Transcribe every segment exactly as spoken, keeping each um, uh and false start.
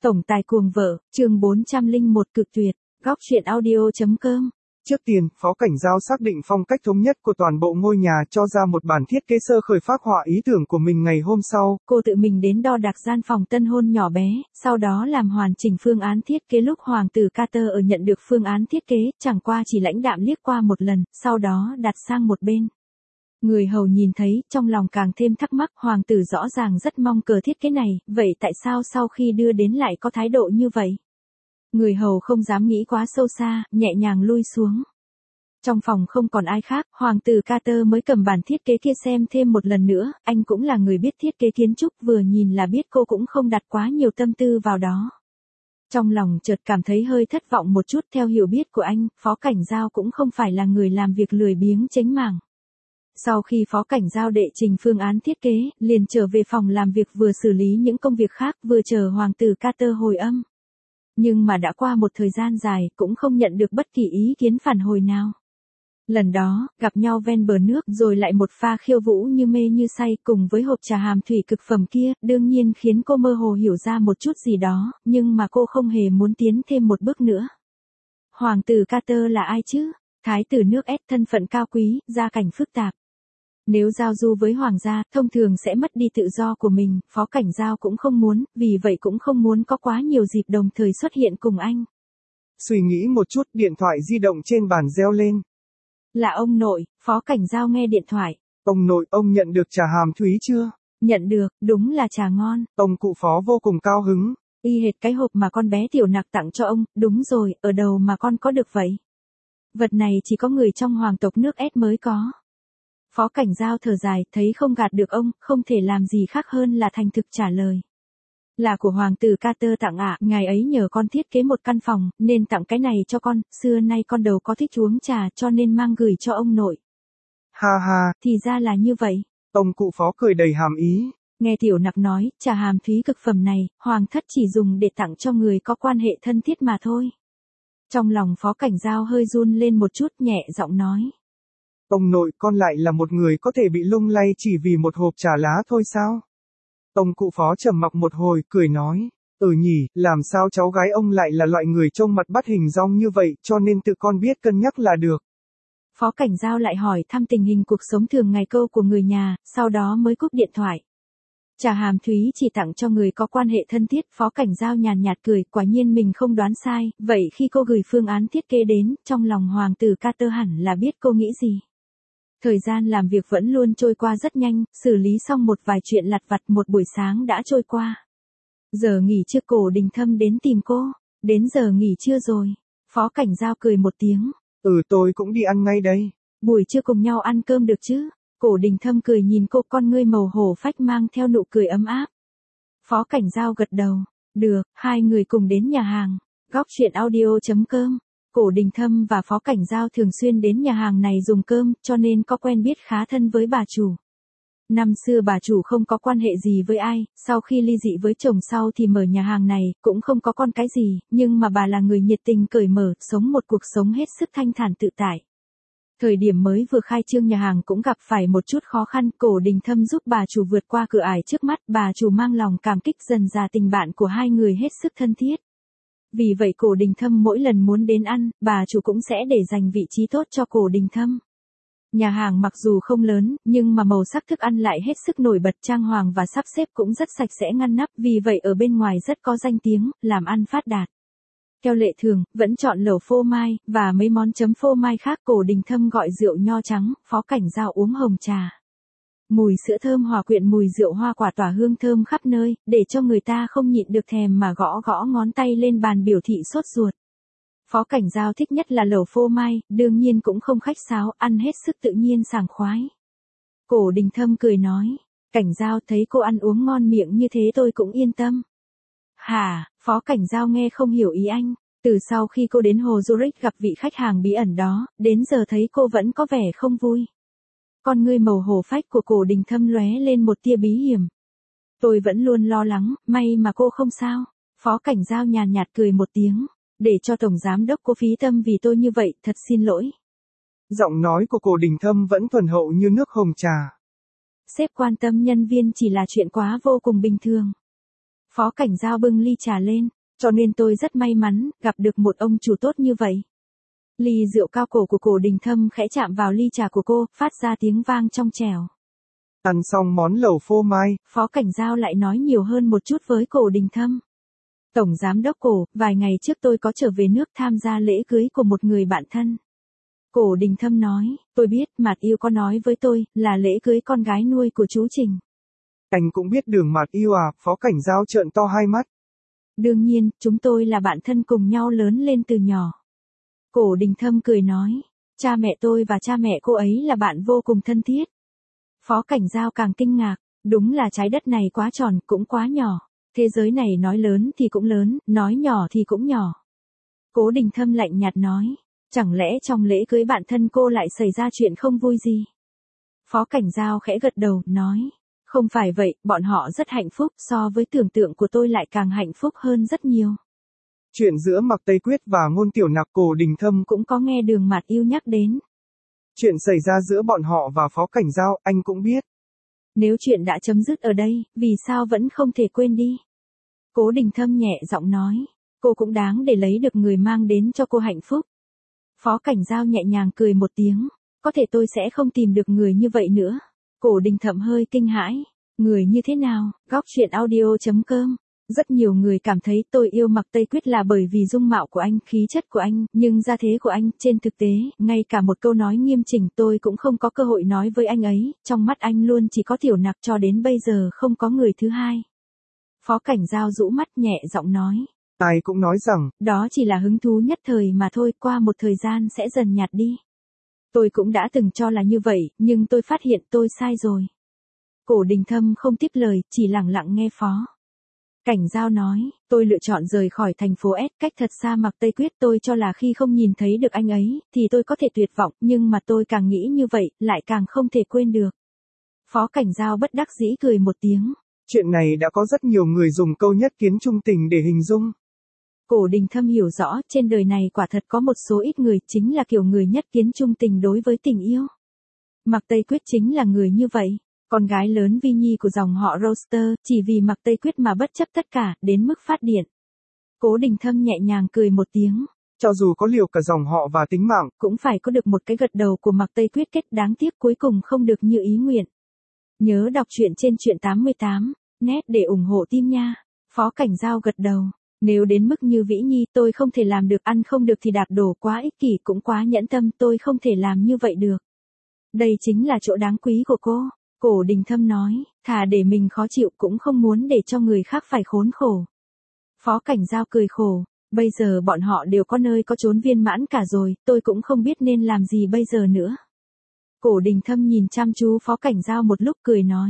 Tổng tài cuồng vợ, chương bốn trăm lẻ một cực tuyệt, góc truyện audio chấm com. Trước tiên, Phó Cảnh Giao xác định phong cách thống nhất của toàn bộ ngôi nhà, cho ra một bản thiết kế sơ khởi phác họa ý tưởng của mình. Ngày hôm sau, cô tự mình đến đo đạc gian phòng tân hôn nhỏ bé, sau đó làm hoàn chỉnh phương án thiết kế. Lúc hoàng tử Carter ở nhận được phương án thiết kế, chẳng qua chỉ lãnh đạm liếc qua một lần, sau đó đặt sang một bên. Người hầu nhìn thấy, trong lòng càng thêm thắc mắc, hoàng tử rõ ràng rất mong cờ thiết kế này, vậy tại sao sau khi đưa đến lại có thái độ như vậy? Người hầu không dám nghĩ quá sâu xa, nhẹ nhàng lui xuống. Trong phòng không còn ai khác, hoàng tử Carter mới cầm bản thiết kế kia xem thêm một lần nữa, anh cũng là người biết thiết kế kiến trúc, vừa nhìn là biết cô cũng không đặt quá nhiều tâm tư vào đó. Trong lòng chợt cảm thấy hơi thất vọng một chút. Theo hiểu biết của anh, Phó Cảnh Giao cũng không phải là người làm việc lười biếng chếnh mảng. Sau khi Phó Cảnh Giao đệ trình phương án thiết kế, liền trở về phòng làm việc, vừa xử lý những công việc khác, vừa chờ hoàng tử Carter hồi âm. Nhưng mà đã qua một thời gian dài, cũng không nhận được bất kỳ ý kiến phản hồi nào. Lần đó, gặp nhau ven bờ nước, rồi lại một pha khiêu vũ như mê như say, cùng với hộp trà hàm thủy cực phẩm kia, đương nhiên khiến cô mơ hồ hiểu ra một chút gì đó, nhưng mà cô không hề muốn tiến thêm một bước nữa. Hoàng tử Carter là ai chứ? Thái tử nước S, thân phận cao quý, gia cảnh phức tạp. Nếu giao du với hoàng gia, thông thường sẽ mất đi tự do của mình, Phó Cảnh Giao cũng không muốn, vì vậy cũng không muốn có quá nhiều dịp đồng thời xuất hiện cùng anh. Suy nghĩ một chút, điện thoại di động trên bàn reo lên. Là ông nội. Phó Cảnh Giao nghe điện thoại. Ông nội, ông nhận được trà hàm thúy chưa? Nhận được, đúng là trà ngon. Ông cụ Phó vô cùng cao hứng. Y hệt cái hộp mà con bé Tiểu Nặc tặng cho ông, đúng rồi, ở đâu mà con có được vậy? Vật này chỉ có người trong hoàng tộc nước S mới có. Phó Cảnh Giao thở dài, thấy không gạt được ông, không thể làm gì khác hơn là thành thực trả lời. Là của hoàng tử Carter tặng ạ, ngài ấy nhờ con thiết kế một căn phòng, nên tặng cái này cho con, xưa nay con đầu có thích uống trà cho nên mang gửi cho ông nội. Ha ha, thì ra là như vậy. Ông cụ Phó cười đầy hàm ý. Nghe Tiểu Nặc nói, trà hàm thúy cực phẩm này, hoàng thất chỉ dùng để tặng cho người có quan hệ thân thiết mà thôi. Trong lòng Phó Cảnh Giao hơi run lên một chút, nhẹ giọng nói. Ông nội, con lại là một người có thể bị lung lay chỉ vì một hộp trà lá thôi sao? Ông cụ Phó trầm mặc một hồi, cười nói. Ừ nhỉ, làm sao cháu gái ông lại là loại người trông mặt bắt hình dong như vậy, cho nên tự con biết cân nhắc là được. Phó Cảnh Giao lại hỏi thăm tình hình cuộc sống thường ngày câu của người nhà, sau đó mới cúp điện thoại. Trà hàm thúy chỉ tặng cho người có quan hệ thân thiết. Phó Cảnh Giao nhàn nhạt cười, quả nhiên mình không đoán sai, vậy khi cô gửi phương án thiết kế đến, trong lòng hoàng tử Carter hẳn là biết cô nghĩ gì. Thời gian làm việc vẫn luôn trôi qua rất nhanh, xử lý xong một vài chuyện lặt vặt, một buổi sáng đã trôi qua. Giờ nghỉ trưa, Cổ Đình Thâm đến tìm cô. Đến giờ nghỉ trưa rồi. Phó Cảnh Giao cười một tiếng. Ừ, tôi cũng đi ăn ngay đây. Buổi trưa cùng nhau ăn cơm được chứ? Cổ Đình Thâm cười nhìn cô, con ngươi màu hổ phách mang theo nụ cười ấm áp. Phó Cảnh Giao gật đầu. Được, hai người cùng đến nhà hàng. Góc truyện audio chấm com. Cổ Đình Thâm và Phó Cảnh Giao thường xuyên đến nhà hàng này dùng cơm, cho nên có quen biết khá thân với bà chủ. Năm xưa bà chủ không có quan hệ gì với ai, sau khi ly dị với chồng sau thì mở nhà hàng này, cũng không có con cái gì, nhưng mà bà là người nhiệt tình cởi mở, sống một cuộc sống hết sức thanh thản tự tại. Thời điểm mới vừa khai trương nhà hàng cũng gặp phải một chút khó khăn, Cổ Đình Thâm giúp bà chủ vượt qua cửa ải trước mắt, bà chủ mang lòng cảm kích, dần dà tình bạn của hai người hết sức thân thiết. Vì vậy Cổ Đình Thâm mỗi lần muốn đến ăn, bà chủ cũng sẽ để dành vị trí tốt cho Cổ Đình Thâm. Nhà hàng mặc dù không lớn, nhưng mà màu sắc thức ăn lại hết sức nổi bật, trang hoàng và sắp xếp cũng rất sạch sẽ ngăn nắp, vì vậy ở bên ngoài rất có danh tiếng, làm ăn phát đạt. Theo lệ thường, vẫn chọn lẩu phô mai, và mấy món chấm phô mai khác. Cổ Đình Thâm gọi rượu nho trắng, Phó Cảnh Giao uống hồng trà. Mùi sữa thơm hòa quyện mùi rượu hoa quả tỏa hương thơm khắp nơi, để cho người ta không nhịn được thèm mà gõ gõ ngón tay lên bàn biểu thị sốt ruột. Phó Cảnh Giao thích nhất là lẩu phô mai, đương nhiên cũng không khách sáo, ăn hết sức tự nhiên sảng khoái. Cổ Đình Thâm cười nói, Cảnh Giao thấy cô ăn uống ngon miệng như thế tôi cũng yên tâm. Hả? Phó Cảnh Giao nghe không hiểu ý anh. Từ sau khi cô đến Hồ Zurich gặp vị khách hàng bí ẩn đó, đến giờ thấy cô vẫn có vẻ không vui. Con ngươi màu hổ phách của Cổ Đình Thâm lóe lên một tia bí hiểm. Tôi vẫn luôn lo lắng, may mà cô không sao. Phó Cảnh Giao nhàn nhạt cười một tiếng. Để cho Tổng Giám Đốc cô phí tâm vì tôi như vậy, thật xin lỗi. Giọng nói của Cổ Đình Thâm vẫn thuần hậu như nước hồng trà. Sếp quan tâm nhân viên chỉ là chuyện quá vô cùng bình thường. Phó Cảnh Giao bưng ly trà lên, cho nên tôi rất may mắn, gặp được một ông chủ tốt như vậy. Ly rượu cao cổ của Cổ Đình Thâm khẽ chạm vào ly trà của cô, phát ra tiếng vang trong trẻo. Ăn xong món lẩu phô mai, Phó Cảnh Giao lại nói nhiều hơn một chút với Cổ Đình Thâm. Tổng giám đốc Cổ, vài ngày trước tôi có trở về nước tham gia lễ cưới của một người bạn thân. Cổ Đình Thâm nói, tôi biết, Mạt Yêu có nói với tôi, là lễ cưới con gái nuôi của chú Trình. Anh cũng biết Đường Mạt Yêu à? Phó Cảnh Giao trợn to hai mắt. Đương nhiên, chúng tôi là bạn thân cùng nhau lớn lên từ nhỏ. Cổ Đình Thâm cười nói, cha mẹ tôi và cha mẹ cô ấy là bạn vô cùng thân thiết. Phó Cảnh Giao càng kinh ngạc, đúng là trái đất này quá tròn, cũng quá nhỏ. Thế giới này nói lớn thì cũng lớn, nói nhỏ thì cũng nhỏ. Cố Đình Thâm lạnh nhạt nói, chẳng lẽ trong lễ cưới bạn thân cô lại xảy ra chuyện không vui gì? Phó Cảnh Giao khẽ gật đầu, nói, không phải vậy, bọn họ rất hạnh phúc, so với tưởng tượng của tôi lại càng hạnh phúc hơn rất nhiều. Chuyện giữa Mạc Tây Quyết và Ngôn Tiểu Nặc Cổ Đình Thâm cũng có nghe Đường Mạt Yêu nhắc đến. Chuyện xảy ra giữa bọn họ và Phó Cảnh Giao, anh cũng biết. Nếu chuyện đã chấm dứt ở đây, vì sao vẫn không thể quên đi? Cố Đình Thâm nhẹ giọng nói, cô cũng đáng để lấy được người mang đến cho cô hạnh phúc. Phó Cảnh Giao nhẹ nhàng cười một tiếng, có thể tôi sẽ không tìm được người như vậy nữa. Cổ Đình Thâm hơi kinh hãi, người như thế nào? Góc truyện audio chấm com. Rất nhiều người cảm thấy tôi yêu Mạc Tây Quyết là bởi vì dung mạo của anh, khí chất của anh, nhưng gia thế của anh, trên thực tế, ngay cả một câu nói nghiêm chỉnh tôi cũng không có cơ hội nói với anh ấy, trong mắt anh luôn chỉ có Tiểu Nặc, cho đến bây giờ không có người thứ hai. Phó Cảnh Giao rũ mắt nhẹ giọng nói. Ai cũng nói rằng, đó chỉ là hứng thú nhất thời mà thôi, qua một thời gian sẽ dần nhạt đi. Tôi cũng đã từng cho là như vậy, nhưng tôi phát hiện tôi sai rồi. Cổ Đình Thâm không tiếp lời, chỉ lặng lặng nghe Phó Cảnh Giao nói, tôi lựa chọn rời khỏi thành phố S, cách thật xa Mạc Tây Quyết, tôi cho là khi không nhìn thấy được anh ấy, thì tôi có thể tuyệt vọng, nhưng mà tôi càng nghĩ như vậy, lại càng không thể quên được. Phó Cảnh Giao bất đắc dĩ cười một tiếng. Chuyện này đã có rất nhiều người dùng câu nhất kiến trung tình để hình dung. Cổ Đình Thâm hiểu rõ, trên đời này quả thật có một số ít người chính là kiểu người nhất kiến trung tình đối với tình yêu. Mạc Tây Quyết chính là người như vậy. Con gái lớn Vi Nhi của dòng họ Roster, chỉ vì Mạc Tây Quyết mà bất chấp tất cả, đến mức phát điên. Cố Đình Thâm nhẹ nhàng cười một tiếng. Cho dù có liều cả dòng họ và tính mạng, cũng phải có được một cái gật đầu của Mạc Tây Quyết, kết đáng tiếc cuối cùng không được như ý nguyện. Nhớ đọc truyện trên truyện tám mươi tám, net để ủng hộ team nha. Phó Cảnh Giao gật đầu. Nếu đến mức như Vĩ Nhi tôi không thể làm được, ăn không được thì đạp đổ, quá ích kỷ cũng quá nhẫn tâm, tôi không thể làm như vậy được. Đây chính là chỗ đáng quý của cô. Cổ Đình Thâm nói, thà để mình khó chịu cũng không muốn để cho người khác phải khốn khổ. Phó Cảnh Giao cười khổ, bây giờ bọn họ đều có nơi có chốn viên mãn cả rồi, tôi cũng không biết nên làm gì bây giờ nữa. Cổ Đình Thâm nhìn chăm chú Phó Cảnh Giao một lúc cười nói.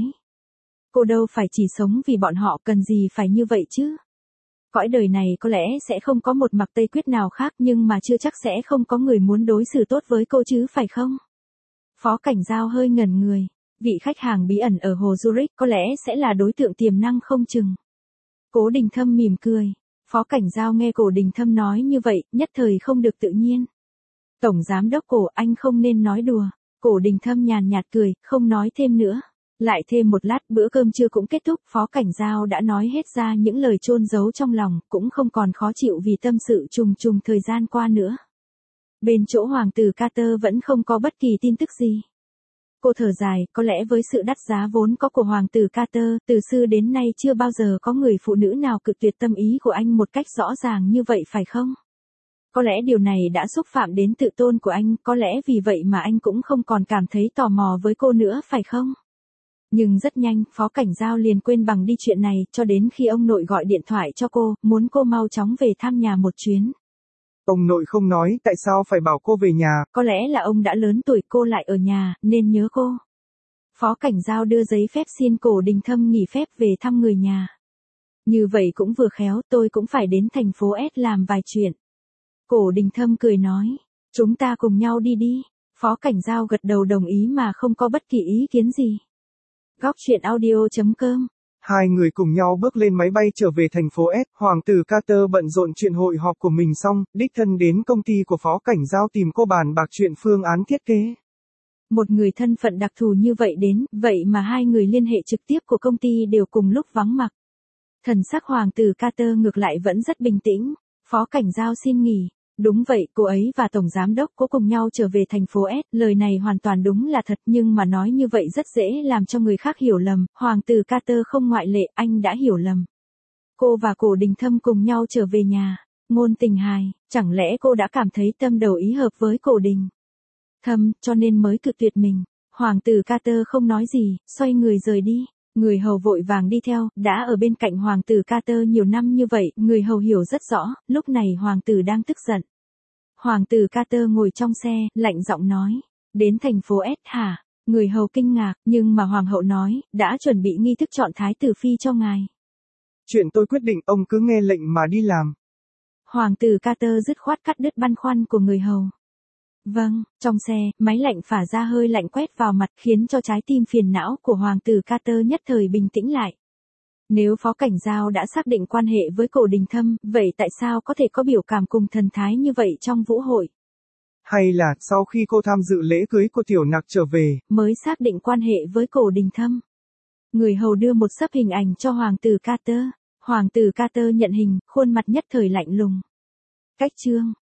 Cô đâu phải chỉ sống vì bọn họ, cần gì phải như vậy chứ. Cõi đời này có lẽ sẽ không có một Mạc Tây Quyết nào khác, nhưng mà chưa chắc sẽ không có người muốn đối xử tốt với cô chứ phải không? Phó Cảnh Giao hơi ngẩn người. Vị khách hàng bí ẩn ở Hồ Zurich có lẽ sẽ là đối tượng tiềm năng không chừng. Cố Đình Thâm mỉm cười. Phó Cảnh Giao nghe Cổ Đình Thâm nói như vậy, nhất thời không được tự nhiên. Tổng giám đốc Cổ, anh không nên nói đùa. Cổ Đình Thâm nhàn nhạt cười, không nói thêm nữa. Lại thêm một lát, bữa cơm trưa cũng kết thúc, Phó Cảnh Giao đã nói hết ra những lời chôn giấu trong lòng, cũng không còn khó chịu vì tâm sự trùng trùng thời gian qua nữa. Bên chỗ hoàng tử Carter vẫn không có bất kỳ tin tức gì. Cô thở dài, có lẽ với sự đắt giá vốn có của hoàng tử Carter, từ xưa đến nay chưa bao giờ có người phụ nữ nào cự tuyệt tâm ý của anh một cách rõ ràng như vậy phải không? Có lẽ điều này đã xúc phạm đến tự tôn của anh, có lẽ vì vậy mà anh cũng không còn cảm thấy tò mò với cô nữa phải không? Nhưng rất nhanh, Phó Cảnh Giao liền quên bằng đi chuyện này, cho đến khi ông nội gọi điện thoại cho cô, muốn cô mau chóng về thăm nhà một chuyến. Ông nội không nói tại sao phải bảo cô về nhà. Có lẽ là ông đã lớn tuổi, cô lại ở nhà, nên nhớ cô. Phó Cảnh Giao đưa giấy phép xin Cổ Đình Thâm nghỉ phép về thăm người nhà. Như vậy cũng vừa khéo, tôi cũng phải đến thành phố S làm vài chuyện. Cổ Đình Thâm cười nói, chúng ta cùng nhau đi đi. Phó Cảnh Giao gật đầu đồng ý mà không có bất kỳ ý kiến gì. Góc truyện audio chấm com. Hai người cùng nhau bước lên máy bay trở về thành phố S, hoàng tử Carter bận rộn chuyện hội họp của mình xong, đích thân đến công ty của Phó Cảnh Giao tìm cô bàn bạc chuyện phương án thiết kế. Một người thân phận đặc thù như vậy đến, vậy mà hai người liên hệ trực tiếp của công ty đều cùng lúc vắng mặt. Thần sắc hoàng tử Carter ngược lại vẫn rất bình tĩnh. Phó Cảnh Giao xin nghỉ. Đúng vậy, cô ấy và Tổng Giám đốc có cùng nhau trở về thành phố S. Lời này hoàn toàn đúng là thật, nhưng mà nói như vậy rất dễ làm cho người khác hiểu lầm. Hoàng tử Carter không ngoại lệ, anh đã hiểu lầm. Cô và Cổ Đình Thâm cùng nhau trở về nhà. Ngôn tình hài, chẳng lẽ cô đã cảm thấy tâm đầu ý hợp với Cổ Đình Thâm, cho nên mới cự tuyệt mình. Hoàng tử Carter không nói gì, xoay người rời đi. Người hầu vội vàng đi theo, đã ở bên cạnh hoàng tử Carter nhiều năm như vậy, người hầu hiểu rất rõ, lúc này hoàng tử đang tức giận. Hoàng tử Carter ngồi trong xe, lạnh giọng nói, đến thành phố S hả? Người hầu kinh ngạc, nhưng mà hoàng hậu nói, đã chuẩn bị nghi thức chọn thái tử phi cho ngài. Chuyện tôi quyết định, ông cứ nghe lệnh mà đi làm. Hoàng tử Carter dứt khoát cắt đứt băn khoăn của người hầu. Vâng, trong xe, máy lạnh phả ra hơi lạnh quét vào mặt khiến cho trái tim phiền não của hoàng tử Carter nhất thời bình tĩnh lại. Nếu Phó Cảnh Giao đã xác định quan hệ với Cổ Đình Thâm, vậy tại sao có thể có biểu cảm cùng thần thái như vậy trong vũ hội? Hay là, sau khi cô tham dự lễ cưới của Tiểu Nặc trở về, mới xác định quan hệ với Cổ Đình Thâm? Người hầu đưa một sấp hình ảnh cho hoàng tử Carter. Hoàng tử Carter nhận hình, khuôn mặt nhất thời lạnh lùng. Cách chương